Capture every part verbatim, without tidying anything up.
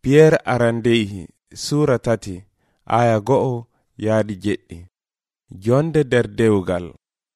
Piyeer arandeyhi sura tati aya go'o yaadi jeɗɗi. Jonde nder dewgal.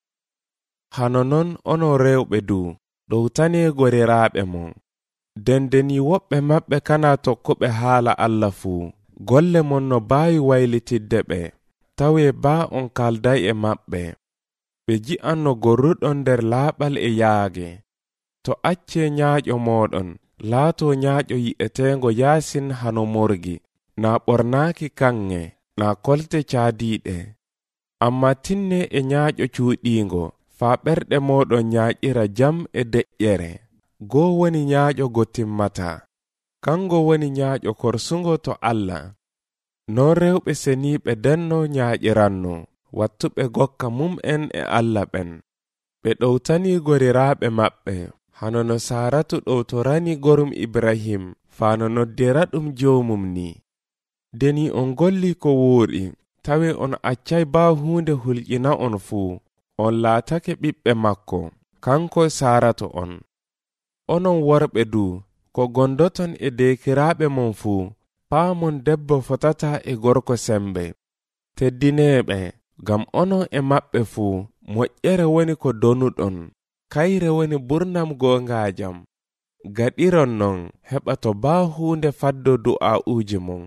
Hano non ono rewɓe du ɗowtani goriraaɓe mon. Dendeni woɓɓe maɓɓe kana tokkuɓe haala Allah fuu. Golle mon no baawi waylitidde ɓe, tawe baa on kalday e maɓɓe. Ɓe ji'an no gorruɗon nder laaɓal e yaage. To acce nyaaƴo moɗon laato nyaaƴo yi'etengo yaasin hano morgi, na ɓornaaki kanŋe, na kolte caadiiɗe. Amma tinne e nyaaƴo cuuɗiingo, faa ɓerɗe moɗon nyaaƴira jam e deƴƴere. Goo woni nyaaƴo go timmata, kango woni nyaaƴo korsungo to Allah. Non rewɓe seniiɓe denno nyaaƴiranno, wattuɓe gokka mum'en e Allah ɓen. Ɓe ɗowtani goriraaɓe maɓɓe, hano no Saaratu ɗowtorani gorum Ibrahim, faa no noddira ɗum joomum ni. Deni on golli ko wooɗi, tawe on accay baa huunde hulƴina on fuu, on laatake ɓiɓɓe makko, kanko Saaratu on. Onon worɓe du, ko gondoton e dekiraaɓe mon fuu, paamon debbo fotata e gorko sembe. Teddineeɓe, gam onon e maɓɓe fuu, moƴƴere woni ko donuɗon, kayre woni burnam goongajam. Gaɗiron non heɓa to baa huunde faddo du'a'uuji mon.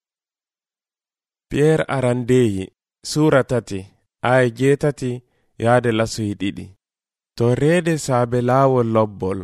Piyeer arandeyi sura tati aya jeetati yaade lasuyi ɗiɗi. To reede saabe laawol lobbol.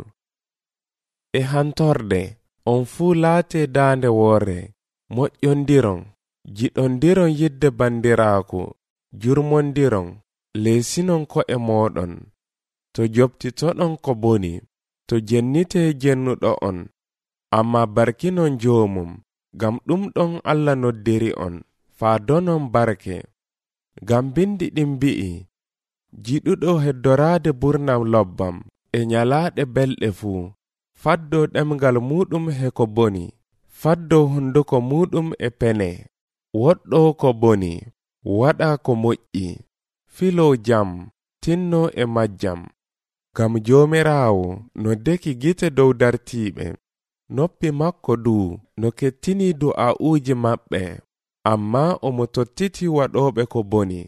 E hantorde on fuu laate daande woore, moƴƴondiron, jiɗondiron yidde bandiraaku, jurmondiron, leesinon ko'e mooɗon. To jobtitoɗon ko boni, to jennite jennuɗo on, amma barkinon joomum, gam ɗum ɗon Allah noddiri on, faa donon barke. Gam bindi ɗin bi'i, jiɗuɗo heddoraade burnam lobbam, e nyalaaɗe belɗe fuu, faddo ɗemgal muɗum he ko boni, faddo hunduko muɗum e pene, woɗɗo ko boni, waɗa ko moƴƴi, filo jam, tinno e majjam. Gam joomiraawo no deki gite dow dartiiɓe, noppi makko du no kettini du'a'uuji maɓɓe, amma omo tottiti waɗoɓe ko boni.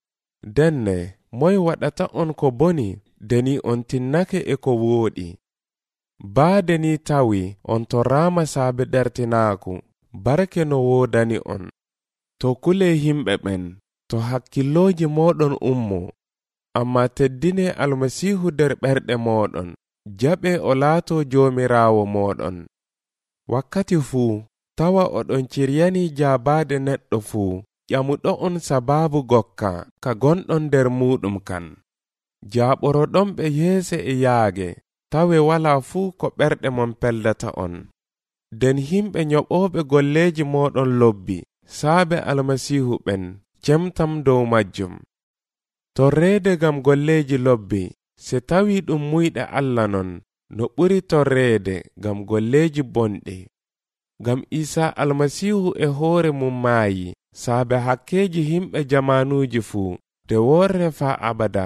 Denne moy waɗata on ko boni, deni on tinnake e ko wooɗi. Baade ni tawi on to raama saabe ɗertinaaku, barke no woodani on. To kule himɓe ɓen, to hakkilooji moɗon ummo, amma teddine Almasiihu nder ɓerɗe moɗon, jaɓe o laato joomiraawo moɗon. Wakkati fuu, tawa oɗon ciryani jaabaade neɗɗo fuu, ƴamuɗo on sabaabu gokka ka gonɗon nder muɗum kan. Jaaɓoroɗon ɓe yeese e yaage, tawe walaa fuu ko ɓerɗe mon peldata on. Den himɓe nyoɓooɓe golleeji moɗon lobbi, saabe Almasiihu ɓen, cemtam dow majjum. Torreede gam golleeji lobbi, se tawi ɗum muyɗe Allah non, no ɓuri torreede gam golleeji bonɗi. Gam Isaa Almasiihu e hoore mum maayi, saabe hakkeeji himɓe jamanuuji fuu, de worre faa abada.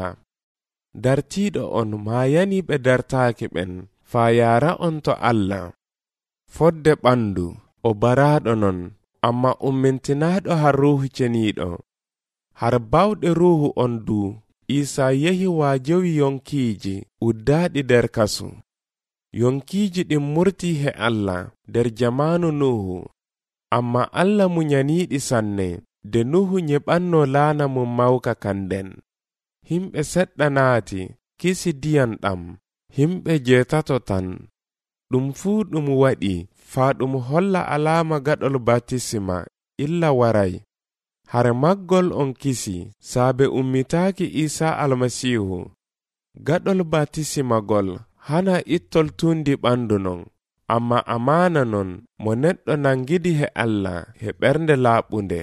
Dartiiɗo on maayani ɓe dartaaki ɓen, faa yaara on to Allah. Fodde ɓandu, o baraaɗo non, amma ummintinaaɗo har ruuhu ceniiɗo. Har bawɗe ruuhu on du, Isaa yehi waajowi yonkiiji uddaaɗi nder kasu. Yonkiiji ɗin murti he Allah nder jamaanu Nuhu, amma Allah munyaniiɗi sanne, de Nuhu nyeɓanno laana mum mawka kanden. Himɓe seɗɗa naati, kisi diyan ɗam, himɓe jeetato tan. Ɗum fuu ɗum waɗi, faa ɗum holla alaama gaɗol batisima, illa waray. Har maggol on kisi, saabe ummitaaki Isaa Almasiihu. Gaɗol batisimagol hana ittol tundi ɓandu non, amma amaana non mo neɗɗo nangidi he Allah he ɓernde laaɓunde.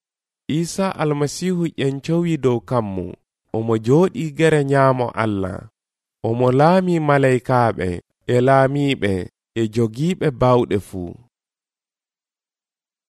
Isaa Almasiihu ƴencowi dow kammu, omo jooɗi gere nyaamo Allah, omo laami malaykaaɓe e laamiiɓe e jogiiɓe bawɗe fuu.